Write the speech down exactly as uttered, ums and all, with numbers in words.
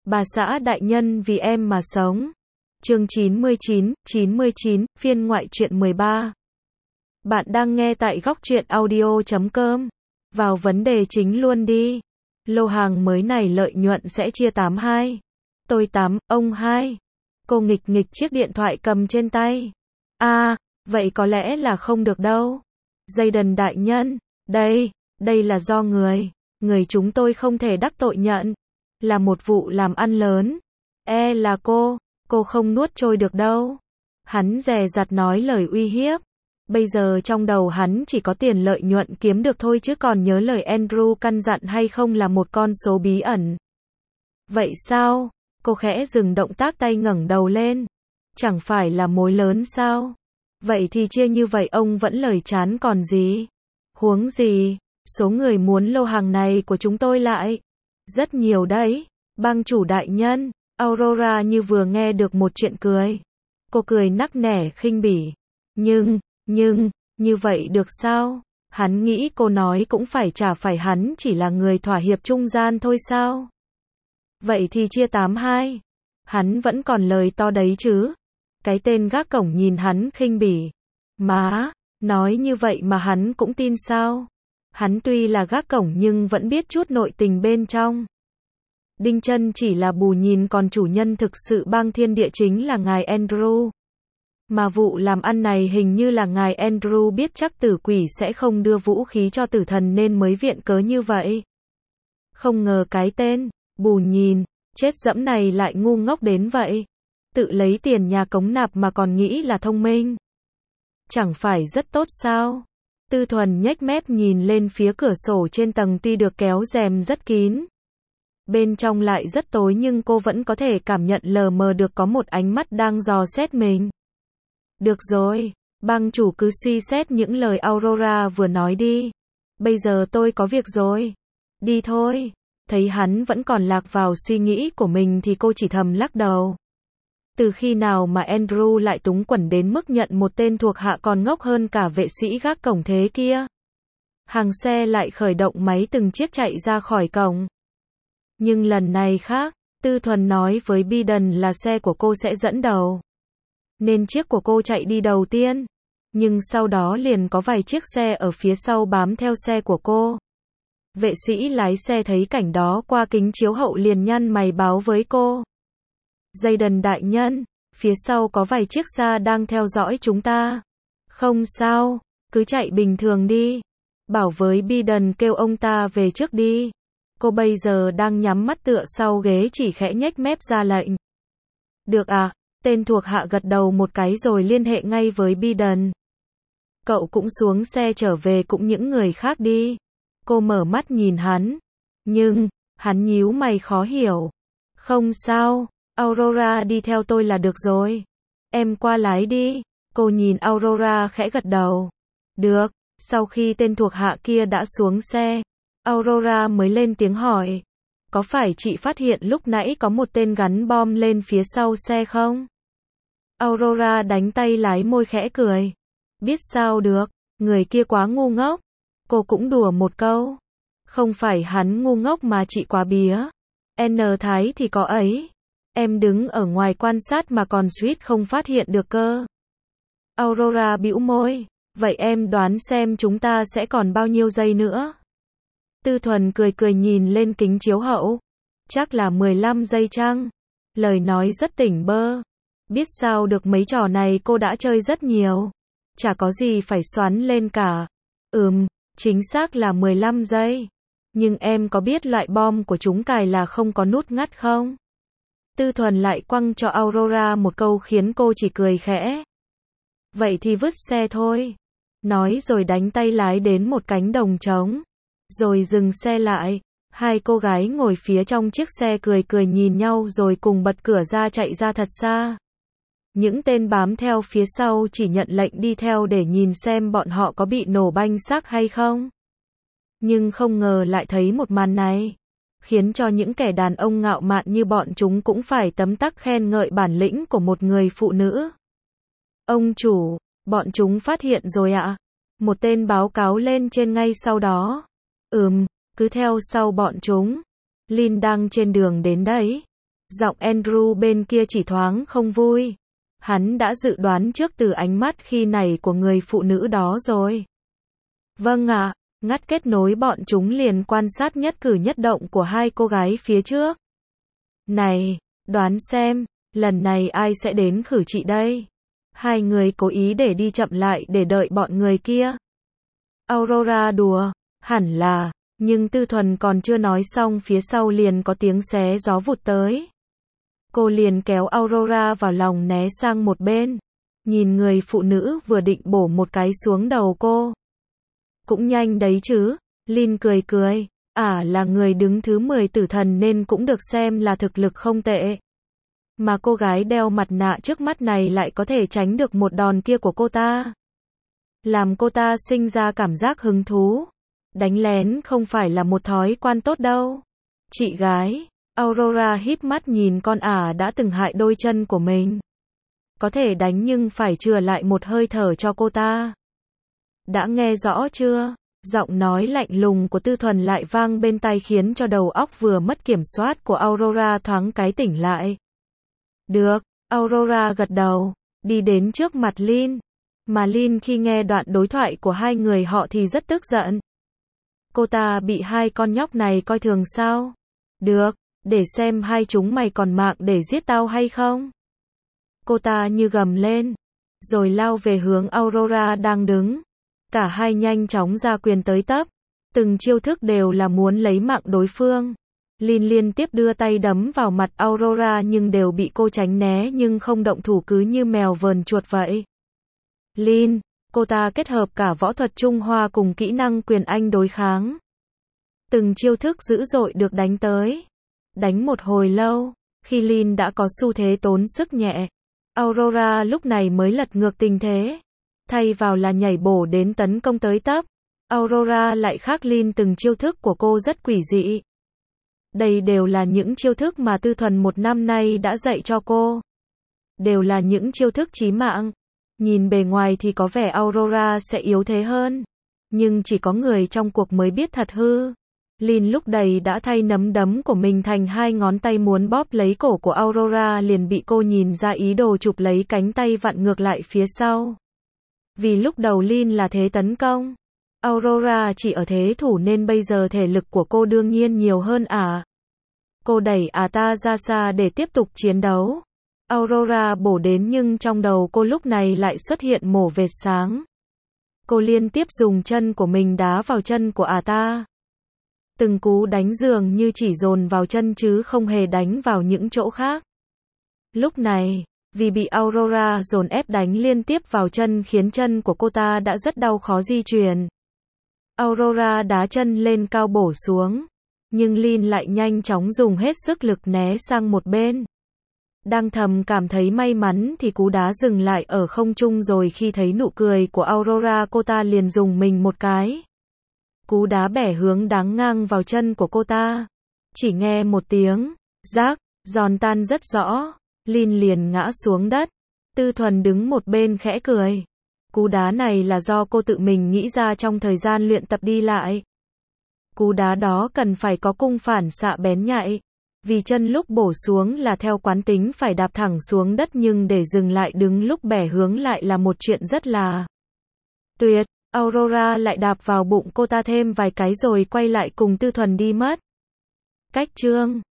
Bà xã đại nhân vì em mà sống. Chương chín mươi chín, chín mươi chín, phiên ngoại truyện mười ba. Bạn đang nghe tại góc truyện audio chấm com. Vào vấn đề chính luôn đi. Lô hàng mới này lợi nhuận sẽ chia tám hai. Tôi tám, ông hai. Cô nghịch nghịch chiếc điện thoại cầm trên tay. À, vậy có lẽ là không được đâu. Jayden đại nhân, đây, đây là do người, người chúng tôi không thể đắc tội nhận. Là một vụ làm ăn lớn. E là cô, cô không nuốt trôi được đâu. Hắn dè dặt nói lời uy hiếp. Bây giờ trong đầu hắn chỉ có tiền lợi nhuận kiếm được thôi chứ còn nhớ lời Andrew căn dặn hay không là một con số bí ẩn. Vậy sao? Cô khẽ dừng động tác tay ngẩng đầu lên. Chẳng phải là mối lớn sao? Vậy thì chia như vậy ông vẫn lời chán còn gì? Huống gì? Số người muốn lô hàng này của chúng tôi lại rất nhiều đấy. Bang chủ đại nhân, Aurora như vừa nghe được một chuyện cười. Cô cười nắc nẻ khinh bỉ. Nhưng, nhưng, như vậy được sao? Hắn nghĩ cô nói cũng phải chả phải hắn chỉ là người thỏa hiệp trung gian thôi sao? Vậy thì chia tám hai. Hắn vẫn còn lời to đấy chứ. Cái tên gác cổng nhìn hắn khinh bỉ. Má, nói như vậy mà hắn cũng tin sao? Hắn tuy là gác cổng nhưng vẫn biết chút nội tình bên trong. Đinh Chân chỉ là bù nhìn còn chủ nhân thực sự bang thiên địa chính là ngài Andrew. Mà vụ làm ăn này hình như là ngài Andrew biết chắc tử quỷ sẽ không đưa vũ khí cho tử thần nên mới viện cớ như vậy. Không ngờ cái tên, bù nhìn, chết dẫm này lại ngu ngốc đến vậy. Tự lấy tiền nhà cống nạp mà còn nghĩ là thông minh. Chẳng phải rất tốt sao? Tư Thuần nhếch mép nhìn lên phía cửa sổ trên tầng tuy được kéo rèm rất kín. Bên trong lại rất tối nhưng cô vẫn có thể cảm nhận lờ mờ được có một ánh mắt đang dò xét mình. Được rồi, bang chủ cứ suy xét những lời Aurora vừa nói đi. Bây giờ tôi có việc rồi. Đi thôi. Thấy hắn vẫn còn lạc vào suy nghĩ của mình thì cô chỉ thầm lắc đầu. Từ khi nào mà Andrew lại túng quẫn đến mức nhận một tên thuộc hạ còn ngốc hơn cả vệ sĩ gác cổng thế kia? Hàng xe lại khởi động máy từng chiếc chạy ra khỏi cổng. Nhưng lần này khác, Tư Thuần nói với Biden là xe của cô sẽ dẫn đầu. Nên chiếc của cô chạy đi đầu tiên. Nhưng sau đó liền có vài chiếc xe ở phía sau bám theo xe của cô. Vệ sĩ lái xe thấy cảnh đó qua kính chiếu hậu liền nhăn mày báo với cô. Jayden đại nhân, phía sau có vài chiếc xa đang theo dõi chúng ta. Không sao, cứ chạy bình thường đi. Bảo với Biden kêu ông ta về trước đi. Cô bây giờ đang nhắm mắt tựa sau ghế chỉ khẽ nhếch mép ra lệnh. Được à, tên thuộc hạ gật đầu một cái rồi liên hệ ngay với Biden. Cậu cũng xuống xe trở về cũng những người khác đi. Cô mở mắt nhìn hắn. Nhưng, hắn nhíu mày khó hiểu. Không sao, Aurora đi theo tôi là được rồi. Em qua lái đi. Cô nhìn Aurora khẽ gật đầu. Được, sau khi tên thuộc hạ kia đã xuống xe, Aurora mới lên tiếng hỏi. Có phải chị phát hiện lúc nãy có một tên gắn bom lên phía sau xe không? Aurora đánh tay lái môi khẽ cười. Biết sao được, người kia quá ngu ngốc. Cô cũng đùa một câu. Không phải hắn ngu ngốc mà chị quá bía. N Thái thì có ấy. Em đứng ở ngoài quan sát mà còn suýt không phát hiện được cơ. Aurora bĩu môi. Vậy em đoán xem chúng ta sẽ còn bao nhiêu giây nữa? Tư Thuần cười cười nhìn lên kính chiếu hậu. Chắc là mười lăm giây chăng? Lời nói rất tỉnh bơ. Biết sao được mấy trò này cô đã chơi rất nhiều. Chả có gì phải xoắn lên cả. Ừm, chính xác là mười lăm giây. Nhưng em có biết loại bom của chúng cài là không có nút ngắt không? Tư Thuần lại quăng cho Aurora một câu khiến cô chỉ cười khẽ. Vậy thì vứt xe thôi. Nói rồi đánh tay lái đến một cánh đồng trống. Rồi dừng xe lại. Hai cô gái ngồi phía trong chiếc xe cười cười nhìn nhau rồi cùng bật cửa ra chạy ra thật xa. Những tên bám theo phía sau chỉ nhận lệnh đi theo để nhìn xem bọn họ có bị nổ banh xác hay không. Nhưng không ngờ lại thấy một màn này. Khiến cho những kẻ đàn ông ngạo mạn như bọn chúng cũng phải tấm tắc khen ngợi bản lĩnh của một người phụ nữ. Ông chủ, bọn chúng phát hiện rồi ạ. Một tên báo cáo lên trên ngay sau đó. Ừm, cứ theo sau bọn chúng. Lin đang trên đường đến đấy. Giọng Andrew bên kia chỉ thoáng không vui. Hắn đã dự đoán trước từ ánh mắt khi này của người phụ nữ đó rồi. Vâng ạ, ngắt kết nối bọn chúng liền quan sát nhất cử nhất động của hai cô gái phía trước. Này, đoán xem, lần này ai sẽ đến khử chị đây? Hai người cố ý để đi chậm lại để đợi bọn người kia. Aurora đùa, hẳn là, nhưng Tư Thuần còn chưa nói xong phía sau liền có tiếng xé gió vụt tới. Cô liền kéo Aurora vào lòng né sang một bên. Nhìn người phụ nữ vừa định bổ một cái xuống đầu cô. Cũng nhanh đấy chứ, Lin cười cười, ả là người đứng thứ mười tử thần nên cũng được xem là thực lực không tệ. Mà cô gái đeo mặt nạ trước mắt này lại có thể tránh được một đòn kia của cô ta. Làm cô ta sinh ra cảm giác hứng thú. Đánh lén không phải là một thói quen tốt đâu. Chị gái, Aurora híp mắt nhìn con ả đã từng hại đôi chân của mình. Có thể đánh nhưng phải chừa lại một hơi thở cho cô ta. Đã nghe rõ chưa? Giọng nói lạnh lùng của Tư Thuần lại vang bên tai khiến cho đầu óc vừa mất kiểm soát của Aurora thoáng cái tỉnh lại. Được, Aurora gật đầu, đi đến trước mặt Lin. Mà Lin khi nghe đoạn đối thoại của hai người họ thì rất tức giận. Cô ta bị hai con nhóc này coi thường sao? Được, để xem hai chúng mày còn mạng để giết tao hay không? Cô ta như gầm lên, rồi lao về hướng Aurora đang đứng. Cả hai nhanh chóng ra quyền tới tấp. Từng chiêu thức đều là muốn lấy mạng đối phương. Lin liên tiếp đưa tay đấm vào mặt Aurora nhưng đều bị cô tránh né nhưng không động thủ cứ như mèo vờn chuột vậy. Lin, cô ta kết hợp cả võ thuật Trung Hoa cùng kỹ năng quyền Anh đối kháng. Từng chiêu thức dữ dội được đánh tới. Đánh một hồi lâu, khi Lin đã có xu thế tốn sức nhẹ, Aurora lúc này mới lật ngược tình thế. Thay vào là nhảy bổ đến tấn công tới tấp, Aurora lại khác Lin từng chiêu thức của cô rất quỷ dị. Đây đều là những chiêu thức mà Tư Thuần một năm nay đã dạy cho cô. Đều là những chiêu thức chí mạng. Nhìn bề ngoài thì có vẻ Aurora sẽ yếu thế hơn. Nhưng chỉ có người trong cuộc mới biết thật hư. Lin lúc này đã thay nắm đấm của mình thành hai ngón tay muốn bóp lấy cổ của Aurora liền bị cô nhìn ra ý đồ chụp lấy cánh tay vặn ngược lại phía sau. Vì lúc đầu Lin là thế tấn công, Aurora chỉ ở thế thủ nên bây giờ thể lực của cô đương nhiên nhiều hơn ả. À. Cô đẩy ả à ta ra xa để tiếp tục chiến đấu. Aurora bổ đến nhưng trong đầu cô lúc này lại xuất hiện mổ vệt sáng. Cô liên tiếp dùng chân của mình đá vào chân của ả à ta. Từng cú đánh dường như chỉ dồn vào chân chứ không hề đánh vào những chỗ khác. Lúc này, vì bị Aurora dồn ép đánh liên tiếp vào chân khiến chân của cô ta đã rất đau khó di chuyển. Aurora đá chân lên cao bổ xuống, nhưng Lin lại nhanh chóng dùng hết sức lực né sang một bên. Đang thầm cảm thấy may mắn thì cú đá dừng lại ở không trung rồi khi thấy nụ cười của Aurora cô ta liền dùng mình một cái. Cú đá bẻ hướng đáng ngang vào chân của cô ta. Chỉ nghe một tiếng, rác, giòn tan rất rõ. Lin liền ngã xuống đất. Tư Thuần đứng một bên khẽ cười. Cú đá này là do cô tự mình nghĩ ra trong thời gian luyện tập đi lại. Cú đá đó cần phải có cung phản xạ bén nhạy. Vì chân lúc bổ xuống là theo quán tính phải đạp thẳng xuống đất nhưng để dừng lại đứng lúc bẻ hướng lại là một chuyện rất là tuyệt. Aurora lại đạp vào bụng cô ta thêm vài cái rồi quay lại cùng Tư Thuần đi mất. Cách chương